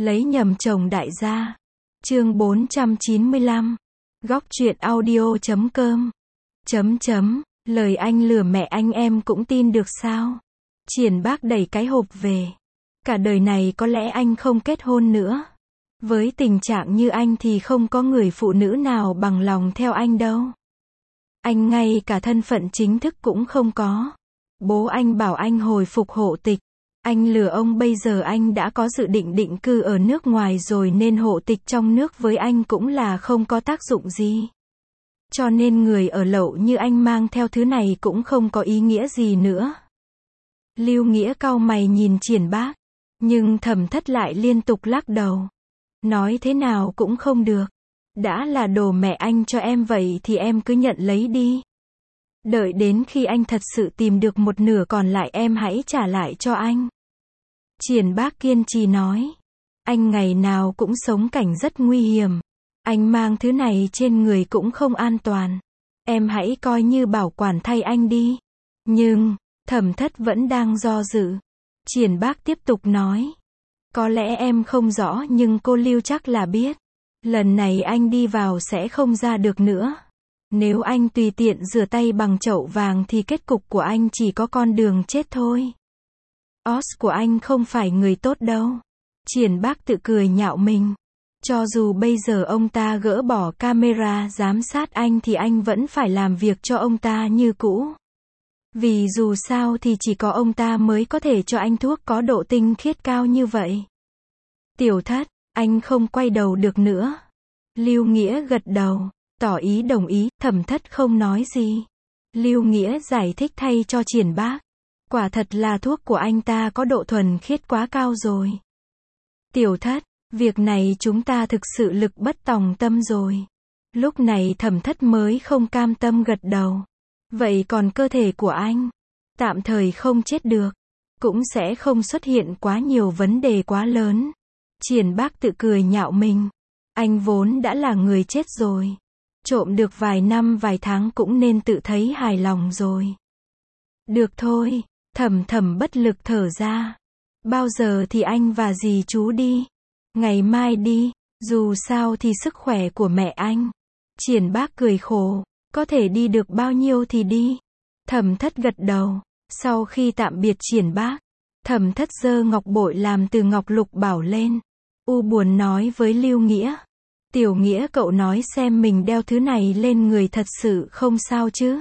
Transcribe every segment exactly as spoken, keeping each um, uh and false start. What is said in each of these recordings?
Lấy nhầm chồng đại gia. Chương bốn trăm chín mươi lăm. Góc truyện audio chấm com. Chấm chấm, lời anh lừa mẹ anh em cũng tin được sao? Triển Bác đẩy cái hộp về. Cả đời này có lẽ anh không kết hôn nữa. Với tình trạng như anh thì không có người phụ nữ nào bằng lòng theo anh đâu. Anh ngay cả thân phận chính thức cũng không có. Bố anh bảo anh hồi phục hộ tịch. Anh lừa ông, bây giờ anh đã có dự định định cư ở nước ngoài rồi nên hộ tịch trong nước với anh cũng là không có tác dụng gì. Cho nên người ở lậu như anh mang theo thứ này cũng không có ý nghĩa gì nữa. Lưu Nghĩa cau mày nhìn Triển Bác, nhưng Thẩm Thất lại liên tục lắc đầu. Nói thế nào cũng không được. Đã là đồ mẹ anh cho em vậy thì em cứ nhận lấy đi. Đợi đến khi anh thật sự tìm được một nửa còn lại em hãy trả lại cho anh. Triển Bác kiên trì nói. Anh ngày nào cũng sống cảnh rất nguy hiểm. Anh mang thứ này trên người cũng không an toàn. Em hãy coi như bảo quản thay anh đi. Nhưng, Thẩm Thất vẫn đang do dự. Triển Bác tiếp tục nói. Có lẽ em không rõ nhưng cô Lưu chắc là biết. Lần này anh đi vào sẽ không ra được nữa. Nếu anh tùy tiện rửa tay bằng chậu vàng thì kết cục của anh chỉ có con đường chết thôi. Oz của anh không phải người tốt đâu. Triển Bác tự cười nhạo mình. Cho dù bây giờ ông ta gỡ bỏ camera giám sát anh thì anh vẫn phải làm việc cho ông ta như cũ. Vì dù sao thì chỉ có ông ta mới có thể cho anh thuốc có độ tinh khiết cao như vậy. Tiểu Thất, anh không quay đầu được nữa. Lưu Nghĩa gật đầu, tỏ ý đồng ý. Thẩm Thất không nói gì. Lưu Nghĩa giải thích thay cho Triển Bác. Quả thật là thuốc của anh ta có độ thuần khiết quá cao rồi. Tiểu Thất, việc này chúng ta thực sự lực bất tòng tâm rồi. Lúc này Thẩm Thất mới không cam tâm gật đầu. Vậy còn cơ thể của anh? Tạm thời không chết được. Cũng sẽ không xuất hiện quá nhiều vấn đề quá lớn. Triển Bác tự cười nhạo mình. Anh vốn đã là người chết rồi. Trộm được vài năm vài tháng cũng nên tự thấy hài lòng rồi. Được thôi, Thẩm Thẩm bất lực thở ra. Bao giờ thì anh và dì chú đi? Ngày mai đi, dù sao thì sức khỏe của mẹ anh. Triển Bác cười khổ. Có thể đi được bao nhiêu thì đi. Thẩm Thất gật đầu. Sau khi tạm biệt Triển Bác, Thẩm Thất giơ ngọc bội làm từ ngọc lục bảo lên. U buồn nói với Lưu Nghĩa. Tiểu Nghĩa cậu nói xem mình đeo thứ này lên người thật sự không sao chứ?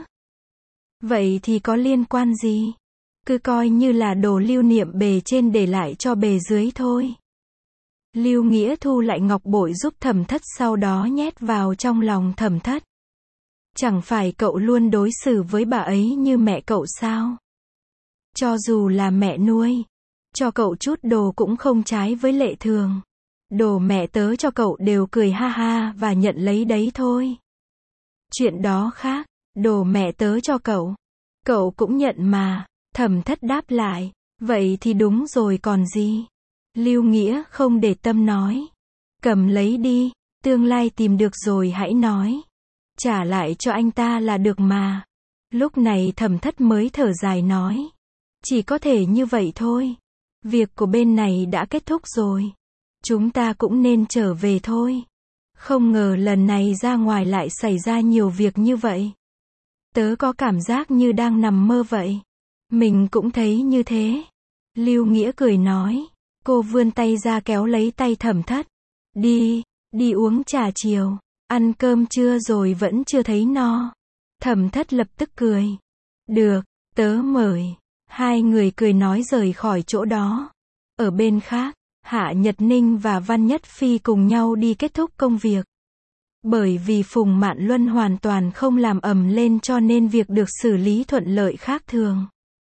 Vậy thì có liên quan gì? Cứ coi như là đồ lưu niệm bề trên để lại cho bề dưới thôi. Lưu Nghĩa thu lại ngọc bội giúp Thẩm Thất, sau đó nhét vào trong lòng Thẩm Thất. Chẳng phải cậu luôn đối xử với bà ấy như mẹ cậu sao? Cho dù là mẹ nuôi, cho cậu chút đồ cũng không trái với lệ thường. Đồ mẹ tớ cho cậu đều cười ha ha và nhận lấy đấy thôi. Chuyện đó khác, đồ mẹ tớ cho cậu, cậu cũng nhận mà. Thẩm Thất đáp lại. Vậy thì đúng rồi còn gì? Lưu Nghĩa không để tâm nói. Cầm lấy đi, tương lai tìm được rồi hãy nói. Trả lại cho anh ta là được mà. Lúc này Thẩm Thất mới thở dài nói. Chỉ có thể như vậy thôi. Việc của bên này đã kết thúc rồi. Chúng ta cũng nên trở về thôi. Không ngờ lần này ra ngoài lại xảy ra nhiều việc như vậy. Tớ có cảm giác như đang nằm mơ vậy. Mình cũng thấy như thế. Lưu Nghĩa cười nói. Cô vươn tay ra kéo lấy tay Thẩm Thất. Đi, đi uống trà chiều. Ăn cơm trưa rồi vẫn chưa thấy no. Thẩm Thất lập tức cười. Được, tớ mời. Hai người cười nói rời khỏi chỗ đó. Ở bên khác, Hạ Nhật Ninh và Văn Nhất Phi cùng nhau đi kết thúc công việc. Bởi vì Phùng Mạn Luân hoàn toàn không làm ầm lên cho nên việc được xử lý thuận lợi khác thường.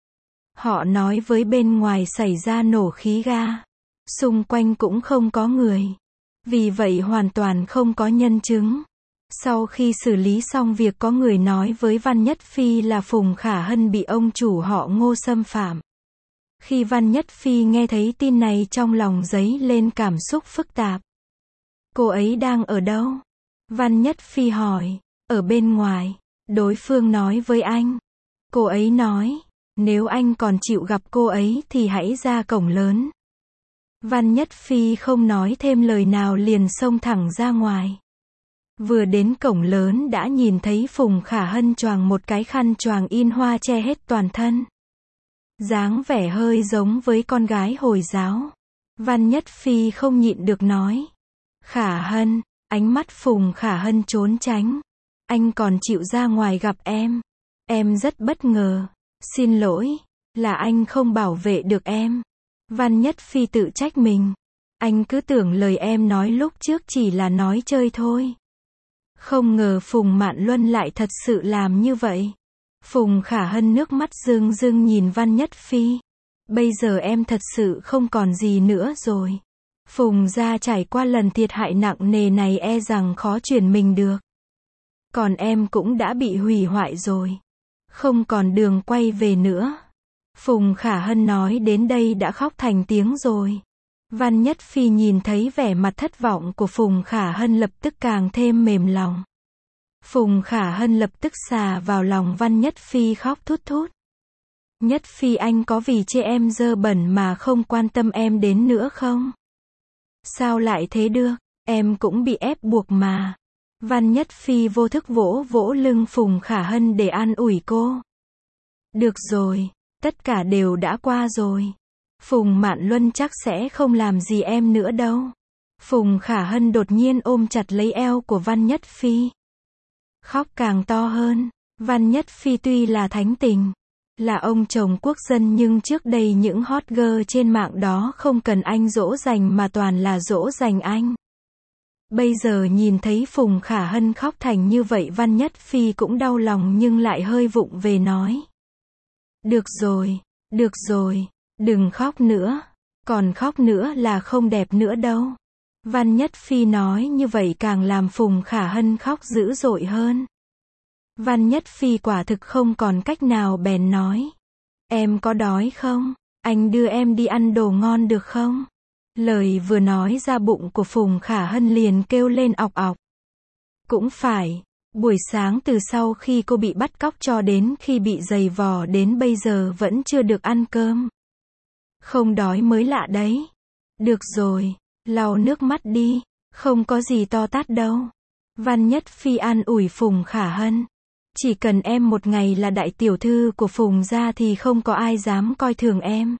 Họ nói với bên ngoài xảy ra nổ khí ga. Xung quanh cũng không có người. Vì vậy hoàn toàn không có nhân chứng. Sau khi xử lý xong việc có người nói với Văn Nhất Phi là Phùng Khả Hân bị ông chủ họ Ngô xâm phạm. Khi Văn Nhất Phi nghe thấy tin này trong lòng dấy lên cảm xúc phức tạp. Cô ấy đang ở đâu? Văn Nhất Phi hỏi. Ở bên ngoài. Đối phương nói với anh. Cô ấy nói, nếu anh còn chịu gặp cô ấy thì hãy ra cổng lớn. Văn Nhất Phi không nói thêm lời nào liền xông thẳng ra ngoài. Vừa đến cổng lớn đã nhìn thấy Phùng Khả Hân choàng một cái khăn choàng in hoa che hết toàn thân. Dáng vẻ hơi giống với con gái Hồi giáo. Văn Nhất Phi không nhịn được nói. Khả Hân, ánh mắt Phùng Khả Hân trốn tránh. Anh còn chịu ra ngoài gặp em. Em rất bất ngờ. Xin lỗi, là anh không bảo vệ được em. Văn Nhất Phi tự trách mình. Anh cứ tưởng lời em nói lúc trước chỉ là nói chơi thôi. Không ngờ Phùng Mạn Luân lại thật sự làm như vậy. Phùng Khả Hân nước mắt rưng rưng nhìn Văn Nhất Phi. Bây giờ em thật sự không còn gì nữa rồi. Phùng gia trải qua lần thiệt hại nặng nề này e rằng khó chuyển mình được. Còn em cũng đã bị hủy hoại rồi. Không còn đường quay về nữa. Phùng Khả Hân nói đến đây đã khóc thành tiếng rồi. Văn Nhất Phi nhìn thấy vẻ mặt thất vọng của Phùng Khả Hân lập tức càng thêm mềm lòng. Phùng Khả Hân lập tức xà vào lòng Văn Nhất Phi khóc thút thút. Nhất Phi, anh có vì chê em dơ bẩn mà không quan tâm em đến nữa không? Sao lại thế được, em cũng bị ép buộc mà. Văn Nhất Phi vô thức vỗ vỗ lưng Phùng Khả Hân để an ủi cô. Được rồi, tất cả đều đã qua rồi. Phùng Mạn Luân chắc sẽ không làm gì em nữa đâu. Phùng Khả Hân đột nhiên ôm chặt lấy eo của Văn Nhất Phi. Khóc càng to hơn. Văn Nhất Phi tuy là thánh tình, là ông chồng quốc dân, nhưng trước đây những hot girl trên mạng đó không cần anh dỗ dành mà toàn là dỗ dành anh. Bây giờ nhìn thấy Phùng Khả Hân khóc thành như vậy, Văn Nhất Phi cũng đau lòng nhưng lại hơi vụng về nói. Được rồi, được rồi, đừng khóc nữa. Còn khóc nữa là không đẹp nữa đâu. Văn Nhất Phi nói như vậy càng làm Phùng Khả Hân khóc dữ dội hơn. Văn Nhất Phi quả thực không còn cách nào bèn nói. Em có đói không? Anh đưa em đi ăn đồ ngon được không? Lời vừa nói ra bụng của Phùng Khả Hân liền kêu lên ọc ọc. Cũng phải, buổi sáng từ sau khi cô bị bắt cóc cho đến khi bị giày vò đến bây giờ vẫn chưa được ăn cơm. Không đói mới lạ đấy. Được rồi, lau nước mắt đi, không có gì to tát đâu. Văn Nhất Phi an ủi Phùng Khả Hân. Chỉ cần em một ngày là đại tiểu thư của Phùng gia thì không có ai dám coi thường em.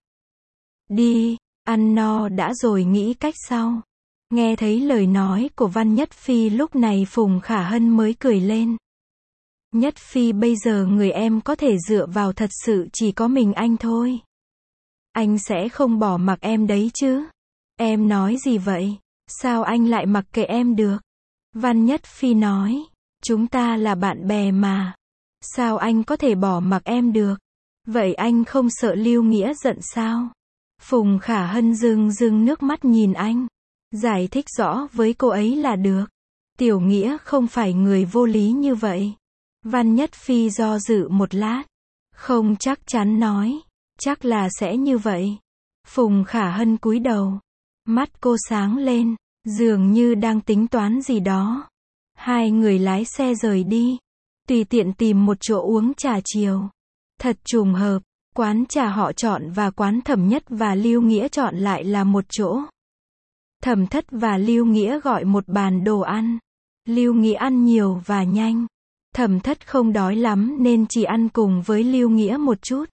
Đi, ăn no đã rồi nghĩ cách sau. Nghe thấy lời nói của Văn Nhất Phi lúc này Phùng Khả Hân mới cười lên. Nhất Phi, bây giờ người em có thể dựa vào thật sự chỉ có mình anh thôi. Anh sẽ không bỏ mặc em đấy chứ. Em nói gì vậy? Sao anh lại mặc kệ em được? Văn Nhất Phi nói. Chúng ta là bạn bè mà. Sao anh có thể bỏ mặc em được? Vậy anh không sợ Lưu Nghĩa giận sao? Phùng Khả Hân rưng rưng nước mắt nhìn anh. Giải thích rõ với cô ấy là được. Tiểu Nghĩa không phải người vô lý như vậy. Văn Nhất Phi do dự một lát. Không chắc chắn nói. Chắc là sẽ như vậy. Phùng Khả Hân cúi đầu. Mắt cô sáng lên. Dường như đang tính toán gì đó. Hai người lái xe rời đi. Tùy tiện tìm một chỗ uống trà chiều. Thật trùng hợp. Quán trà họ chọn và quán Thẩm Nhất và Lưu Nghĩa chọn lại là một chỗ. Thẩm Thất và Lưu Nghĩa gọi một bàn đồ ăn. Lưu Nghĩa ăn nhiều và nhanh. Thẩm Thất không đói lắm nên chỉ ăn cùng với Lưu Nghĩa một chút.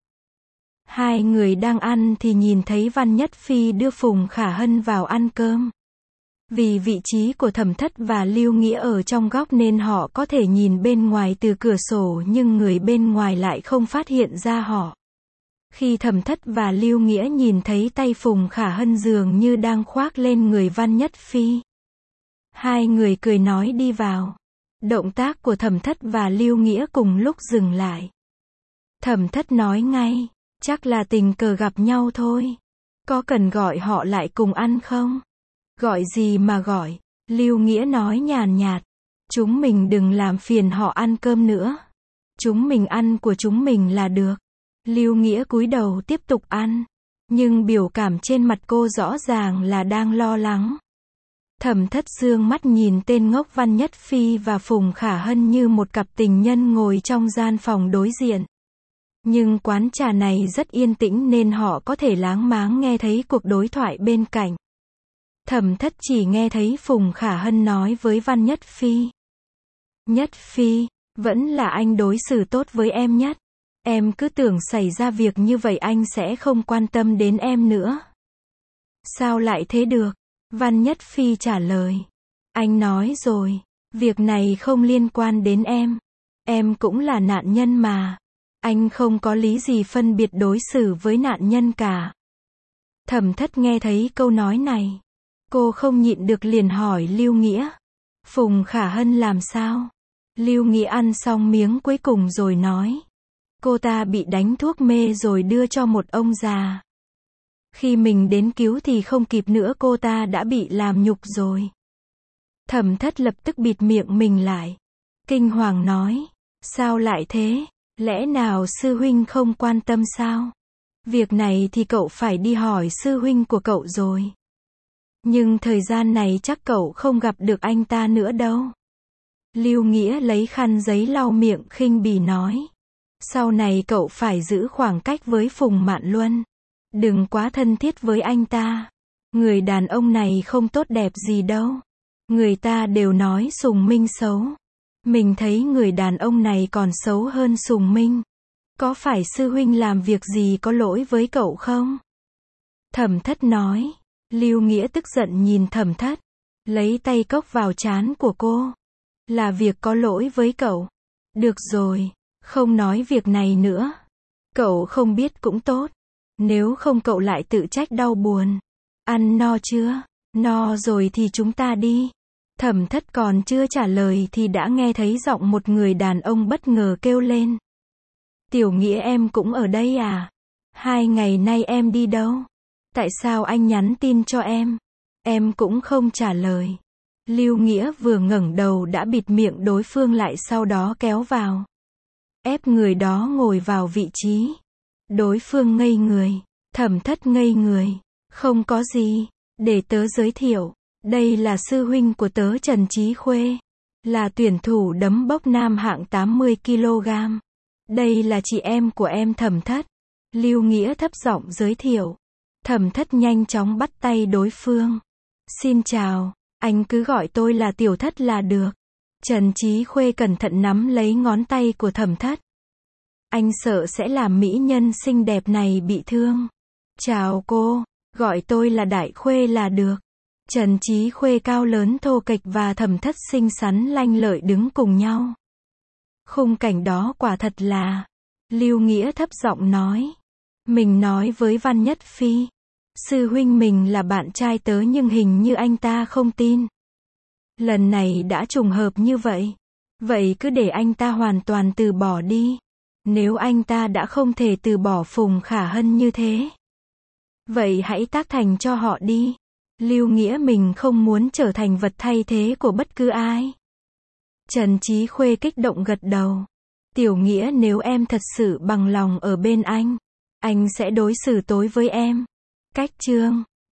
Hai người đang ăn thì nhìn thấy Văn Nhất Phi đưa Phùng Khả Hân vào ăn cơm. Vì vị trí của Thẩm Thất và Lưu Nghĩa ở trong góc nên họ có thể nhìn bên ngoài từ cửa sổ, nhưng người bên ngoài lại không phát hiện ra họ. Khi Thẩm Thất và Lưu Nghĩa nhìn thấy tay Phùng Khả Hân dường như đang khoác lên người Văn Nhất Phi. Hai người cười nói đi vào. Động tác của Thẩm Thất và Lưu Nghĩa cùng lúc dừng lại. Thẩm Thất nói ngay, chắc là tình cờ gặp nhau thôi. Có cần gọi họ lại cùng ăn không? Gọi gì mà gọi? Lưu Nghĩa nói nhàn nhạt. Chúng mình đừng làm phiền họ ăn cơm nữa. Chúng mình ăn của chúng mình là được. Lưu Nghĩa cúi đầu tiếp tục ăn. Nhưng biểu cảm trên mặt cô rõ ràng là đang lo lắng. Thẩm Thất dương mắt nhìn tên ngốc Văn Nhất Phi và Phùng Khả Hân như một cặp tình nhân ngồi trong gian phòng đối diện. Nhưng quán trà này rất yên tĩnh nên họ có thể láng máng nghe thấy cuộc đối thoại bên cạnh. Thẩm Thất chỉ nghe thấy Phùng Khả Hân nói với Văn Nhất Phi. Nhất Phi, vẫn là anh đối xử tốt với em nhất. Em cứ tưởng xảy ra việc như vậy anh sẽ không quan tâm đến em nữa. Sao lại thế được? Văn Nhất Phi trả lời. Anh nói rồi, việc này không liên quan đến em. Em cũng là nạn nhân mà. Anh không có lý gì phân biệt đối xử với nạn nhân cả. Thẩm Thất nghe thấy câu nói này. Cô không nhịn được liền hỏi Lưu Nghĩa. Phùng Khả Hân làm sao? Lưu Nghĩa ăn xong miếng cuối cùng rồi nói. Cô ta bị đánh thuốc mê rồi đưa cho một ông già. Khi mình đến cứu thì không kịp nữa, cô ta đã bị làm nhục rồi. Thẩm Thất lập tức bịt miệng mình lại. Kinh hoàng nói. Sao lại thế? Lẽ nào sư huynh không quan tâm sao? Việc này thì cậu phải đi hỏi sư huynh của cậu rồi. Nhưng thời gian này chắc cậu không gặp được anh ta nữa đâu. Lưu Nghĩa lấy khăn giấy lau miệng khinh bỉ nói. Sau này cậu phải giữ khoảng cách với Phùng Mạn Luân. Đừng quá thân thiết với anh ta. Người đàn ông này không tốt đẹp gì đâu. Người ta đều nói Sùng Minh xấu. Mình thấy người đàn ông này còn xấu hơn Sùng Minh. Có phải sư huynh làm việc gì có lỗi với cậu không? Thẩm Thất nói. Lưu Nghĩa tức giận nhìn Thẩm Thất. Lấy tay cốc vào trán của cô. Là việc có lỗi với cậu. Được rồi, không nói việc này nữa. Cậu không biết cũng tốt. Nếu không cậu lại tự trách đau buồn. Ăn no chưa? No rồi thì chúng ta đi. Thẩm Thất còn chưa trả lời thì đã nghe thấy giọng một người đàn ông bất ngờ kêu lên. Tiểu Nghĩa em cũng ở đây à? Hai ngày nay em đi đâu? Tại sao anh nhắn tin cho em? Em cũng không trả lời. Lưu Nghĩa vừa ngẩng đầu đã bịt miệng đối phương lại, sau đó kéo vào. Ép người đó ngồi vào vị trí. Đối phương ngây người. Thẩm Thất ngây người. Không có gì. Để tớ giới thiệu. Đây là sư huynh của tớ Trần Chí Khuê. Là tuyển thủ đấm bốc nam hạng tám mươi ki lô gam. Đây là chị em của em Thẩm Thất. Lưu Nghĩa thấp giọng giới thiệu. Thẩm Thất nhanh chóng bắt tay đối phương. Xin chào, anh cứ gọi tôi là Tiểu Thất là được. Trần Chí Khuê cẩn thận nắm lấy ngón tay của Thẩm Thất. Anh sợ sẽ làm mỹ nhân xinh đẹp này bị thương. Chào cô, gọi tôi là Đại Khuê là được. Trần Chí Khuê cao lớn thô kệch và Thẩm Thất xinh xắn lanh lợi đứng cùng nhau. Khung cảnh đó quả thật là... Lưu Nghĩa thấp giọng nói. Mình nói với Văn Nhất Phi. Sư huynh mình là bạn trai tớ nhưng hình như anh ta không tin. Lần này đã trùng hợp như vậy. Vậy cứ để anh ta hoàn toàn từ bỏ đi. Nếu anh ta đã không thể từ bỏ Phùng Khả Hân như thế. Vậy hãy tác thành cho họ đi. Lưu Nghĩa mình không muốn trở thành vật thay thế của bất cứ ai. Trần Chí Khuê kích động gật đầu. Tiểu Nghĩa, nếu em thật sự bằng lòng ở bên anh, anh sẽ đối xử tối với em. Cách chương